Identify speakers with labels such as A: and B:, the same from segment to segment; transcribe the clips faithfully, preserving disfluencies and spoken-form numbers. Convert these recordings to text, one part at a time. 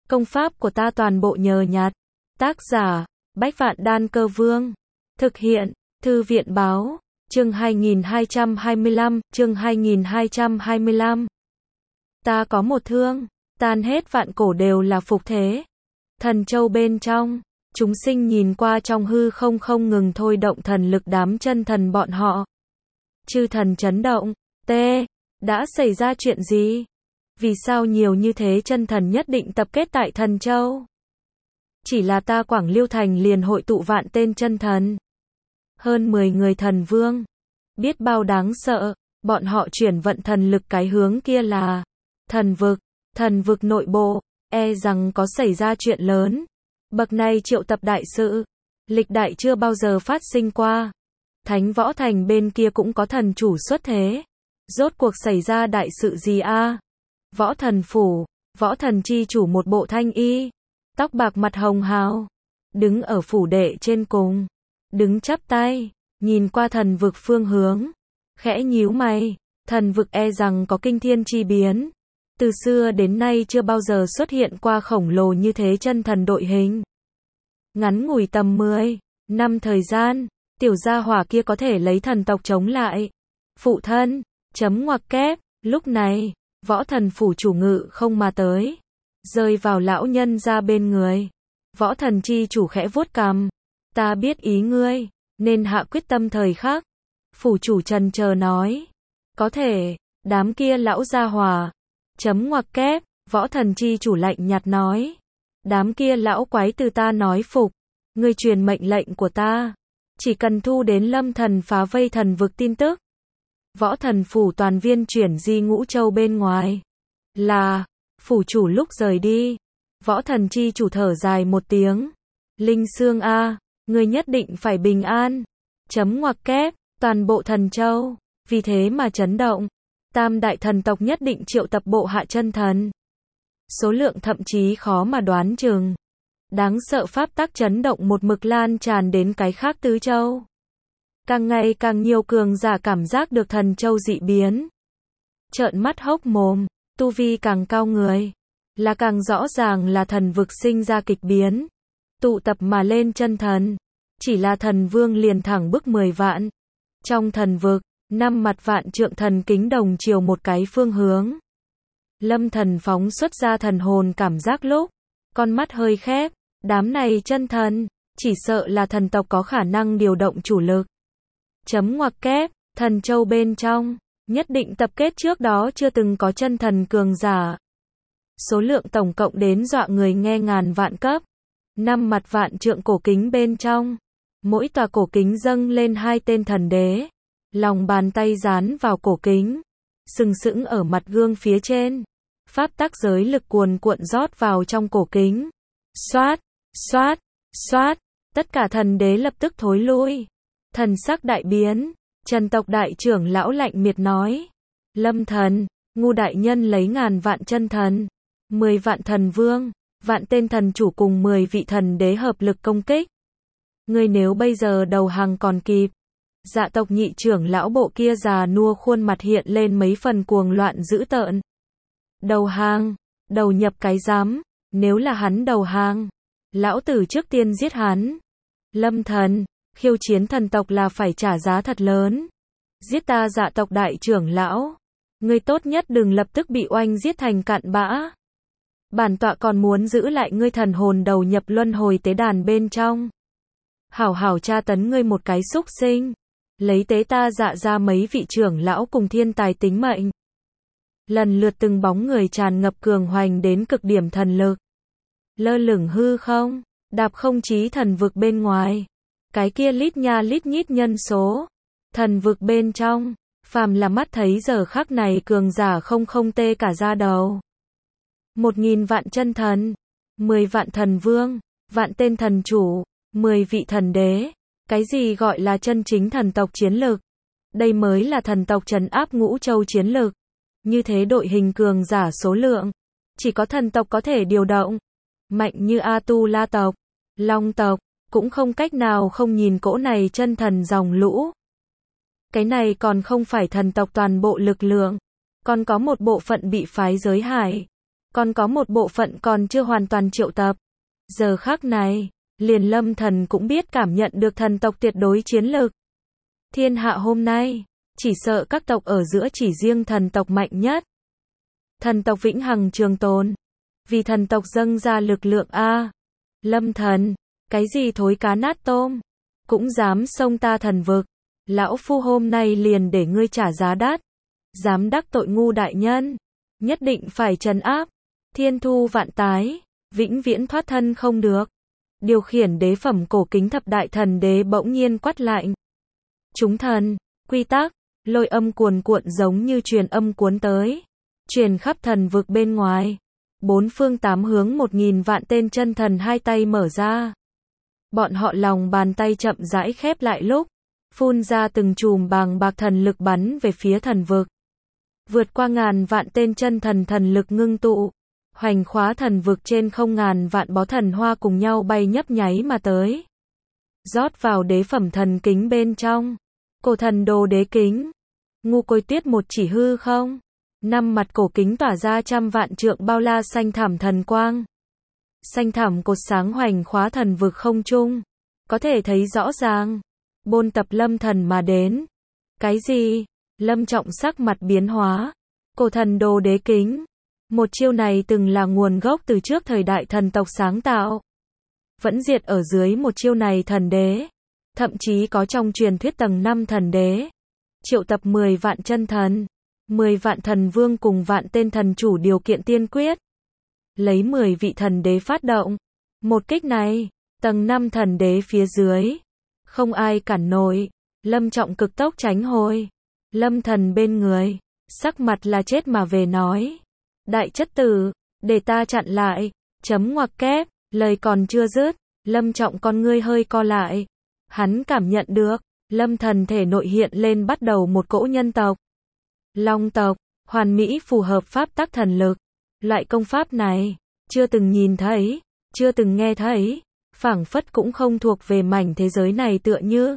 A: Công pháp của ta toàn bộ nhờ nhặt. Tác giả, Bách Vạn Đan Cơ Vương. Thực hiện, Thư viện Báo. Chương hai nghìn hai trăm hai mươi lăm, chương hai nghìn hai trăm hai mươi lăm. Ta có một thương, tan hết vạn cổ đều là phục thế. Thần châu bên trong, chúng sinh nhìn qua trong hư không không ngừng thôi động thần lực đám chân thần bọn họ. Chư thần chấn động, T, đã xảy ra chuyện gì? Vì sao nhiều như thế chân thần nhất định tập kết tại thần châu? Chỉ là ta Quảng Liêu Thành liền hội tụ vạn tên chân thần. Hơn mười người thần vương. Biết bao đáng sợ, bọn họ chuyển vận thần lực cái hướng kia là thần vực, thần vực nội bộ, e rằng có xảy ra chuyện lớn. Bậc này triệu tập đại sự, lịch đại chưa bao giờ phát sinh qua. Thánh Võ Thành bên kia cũng có thần chủ xuất thế. Rốt cuộc xảy ra đại sự gì a? Võ thần phủ, võ thần chi chủ một bộ thanh y, tóc bạc mặt hồng hào, đứng ở phủ đệ trên cùng, đứng chắp tay, nhìn qua thần vực phương hướng, khẽ nhíu mày, thần vực e rằng có kinh thiên chi biến. Từ xưa đến nay chưa bao giờ xuất hiện qua khổng lồ như thế chân thần đội hình. Ngắn ngủi tầm mười năm thời gian, tiểu gia hỏa kia có thể lấy thần tộc chống lại. Phụ thân, chấm ngoặc kép, lúc này, võ thần phủ chủ ngự không mà tới, rơi vào lão nhân ra bên người. Võ thần chi chủ khẽ vuốt cằm, ta biết ý ngươi, nên hạ quyết tâm thời khắc. Phủ chủ trần chờ nói, có thể, đám kia lão gia hỏa, chấm ngoặc kép, võ thần chi chủ lạnh nhạt nói, đám kia lão quái từ ta nói phục, ngươi truyền mệnh lệnh của ta, chỉ cần thu đến lâm thần phá vây thần vực tin tức. Võ thần phủ toàn viên chuyển di Ngũ Châu bên ngoài. Là, phủ chủ lúc rời đi, võ thần chi chủ thở dài một tiếng. Linh Sương a, ngươi nhất định phải bình an. Chấm ngoặc kép, toàn bộ thần châu, vì thế mà chấn động. Tam đại thần tộc nhất định triệu tập bộ hạ chân thần. Số lượng thậm chí khó mà đoán chừng. Đáng sợ pháp tắc chấn động một mực lan tràn đến cái khác tứ châu. Càng ngày càng nhiều cường giả cảm giác được thần châu dị biến. Trợn mắt hốc mồm, tu vi càng cao người, là càng rõ ràng là thần vực sinh ra kịch biến. Tụ tập mà lên chân thần, chỉ là thần vương liền thẳng bức mười vạn. Trong thần vực, năm mặt vạn trượng thần kính đồng chiều một cái phương hướng. Lâm thần phóng xuất ra thần hồn cảm giác lúc, con mắt hơi khép, đám này chân thần, chỉ sợ là thần tộc có khả năng điều động chủ lực. Chấm ngoặc kép, thần châu bên trong, nhất định tập kết trước đó chưa từng có chân thần cường giả. Số lượng tổng cộng đến dọa người nghe ngàn vạn cấp. Năm mặt vạn trượng cổ kính bên trong, mỗi tòa cổ kính dâng lên hai tên thần đế. Lòng bàn tay dán vào cổ kính, sừng sững ở mặt gương phía trên. Pháp tắc giới lực cuồn cuộn rót vào trong cổ kính. Xoát, xoát, xoát, tất cả thần đế lập tức thối lui. Thần sắc đại biến, Trần tộc đại trưởng lão lạnh miệt nói. Lâm thần, Ngu đại nhân lấy ngàn vạn chân thần, mười vạn thần vương, vạn tên thần chủ cùng mười vị thần đế hợp lực công kích. Ngươi nếu bây giờ đầu hàng còn kịp. Dạ tộc nhị trưởng lão bộ kia già nua khuôn mặt hiện lên mấy phần cuồng loạn dữ tợn. Đầu hàng, đầu nhập cái rắm, nếu là hắn đầu hàng, lão tử trước tiên giết hắn. Lâm thần, khiêu chiến thần tộc là phải trả giá thật lớn. Giết ta dạ tộc đại trưởng lão, ngươi tốt nhất đừng lập tức bị oanh giết thành cặn bã. Bản tọa còn muốn giữ lại ngươi thần hồn đầu nhập luân hồi tế đàn bên trong. Hảo hảo tra tấn ngươi một cái xúc sinh. Lấy tế ta dạ ra mấy vị trưởng lão cùng thiên tài tính mệnh. Lần lượt từng bóng người tràn ngập cường hoành đến cực điểm thần lực. Lơ lửng hư không, đạp không chí thần vực bên ngoài. Cái kia lít nha lít nhít nhân số. Thần vực bên trong, phàm là mắt thấy giờ khắc này cường giả không không tê cả da đầu. Một nghìn vạn chân thần, mười vạn thần vương, vạn tên thần chủ, mười vị thần đế. Cái gì gọi là chân chính thần tộc chiến lực? Đây mới là thần tộc trấn áp Ngũ Châu chiến lực. Như thế đội hình cường giả số lượng, chỉ có thần tộc có thể điều động. Mạnh như A Tu La tộc, Long tộc, cũng không cách nào không nhìn cỗ này chân thần dòng lũ. Cái này còn không phải thần tộc toàn bộ lực lượng, còn có một bộ phận bị phái giới hải. còn có một bộ phận còn chưa hoàn toàn triệu tập. Giờ khắc này, liền Lâm Thần cũng biết cảm nhận được thần tộc tuyệt đối chiến lực. Thiên hạ hôm nay, chỉ sợ các tộc ở giữa chỉ riêng thần tộc mạnh nhất. Thần tộc vĩnh hằng trường tồn. Vì thần tộc dâng ra lực lượng a. Lâm Thần, cái gì thối cá nát tôm, cũng dám xông ta thần vực. Lão phu hôm nay liền để ngươi trả giá đắt. Dám đắc tội ngu đại nhân, nhất định phải trấn áp. Thiên thu vạn tái, vĩnh viễn thoát thân không được. Điều khiển đế phẩm cổ kính thập đại thần đế bỗng nhiên quát lạnh. Chúng thần, quy tắc, lôi âm cuồn cuộn giống như truyền âm cuốn tới. Truyền khắp thần vực bên ngoài. Bốn phương tám hướng một nghìn vạn tên chân thần hai tay mở ra. Bọn họ lòng bàn tay chậm rãi khép lại lúc. Phun ra từng chùm bàng bạc thần lực bắn về phía thần vực. Vượt qua ngàn vạn tên chân thần thần lực ngưng tụ. Hoành khóa thần vực trên không ngàn vạn bó thần hoa cùng nhau bay nhấp nháy mà tới. Rót vào đế phẩm thần kính bên trong. Cổ thần đồ đế kính. Ngu côi tiết một chỉ hư không. Năm mặt cổ kính tỏa ra trăm vạn trượng bao la xanh thảm thần quang. Xanh thảm cột sáng hoành khóa thần vực không trung. Có thể thấy rõ ràng. Bôn tập Lâm Thần mà đến. Cái gì? Lâm Trọng sắc mặt biến hóa. Cổ thần đồ đế kính. Một chiêu này từng là nguồn gốc từ trước thời đại thần tộc sáng tạo. Vẫn diệt ở dưới một chiêu này thần đế. Thậm chí có trong truyền thuyết tầng năm thần đế. Triệu tập mười vạn chân thần. mười vạn thần vương cùng vạn tên thần chủ điều kiện tiên quyết. Lấy mười vị thần đế phát động. Một kích này, tầng năm thần đế phía dưới. Không ai cản nổi. Lâm Trọng cực tốc tránh hồi. Lâm Thần bên người. Sắc mặt là chết mà về nói. Đại chất tử, để ta chặn lại. Chấm ngoặc kép, lời còn chưa dứt. Lâm Trọng con ngươi hơi co lại. Hắn cảm nhận được. Lâm Thần thể nội hiện lên bắt đầu một cỗ nhân tộc. Long tộc, hoàn mỹ phù hợp pháp tắc thần lực. Loại công pháp này, chưa từng nhìn thấy, chưa từng nghe thấy, phảng phất cũng không thuộc về mảnh thế giới này tựa như.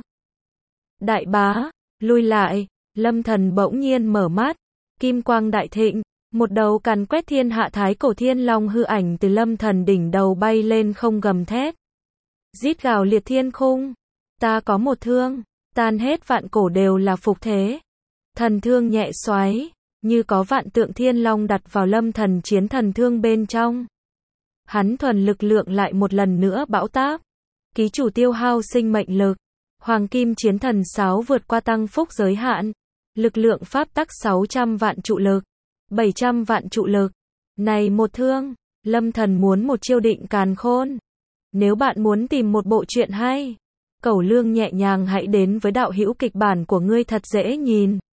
A: Đại bá, lui lại, Lâm Thần bỗng nhiên mở mắt, kim quang đại thịnh, một đầu càn quét thiên hạ thái cổ thiên long hư ảnh từ Lâm Thần đỉnh đầu bay lên không gầm thét. Rít gào liệt thiên khung, ta có một thương, tan hết vạn cổ đều là phục thế. Thần thương nhẹ xoáy, như có vạn tượng thiên long đặt vào Lâm Thần chiến thần thương bên trong. Hắn thuần lực lượng lại một lần nữa bão táp. Ký chủ tiêu hao sinh mệnh lực. Hoàng kim chiến thần sáu vượt qua tăng phúc giới hạn. Lực lượng pháp tắc sáu trăm vạn trụ lực. bảy trăm vạn trụ lực. Này một thương, Lâm Thần muốn một chiêu định càn khôn. Nếu bạn muốn tìm một bộ truyện hay, Cẩu Lương nhẹ nhàng hãy đến với đạo hữu kịch bản của ngươi thật dễ nhìn.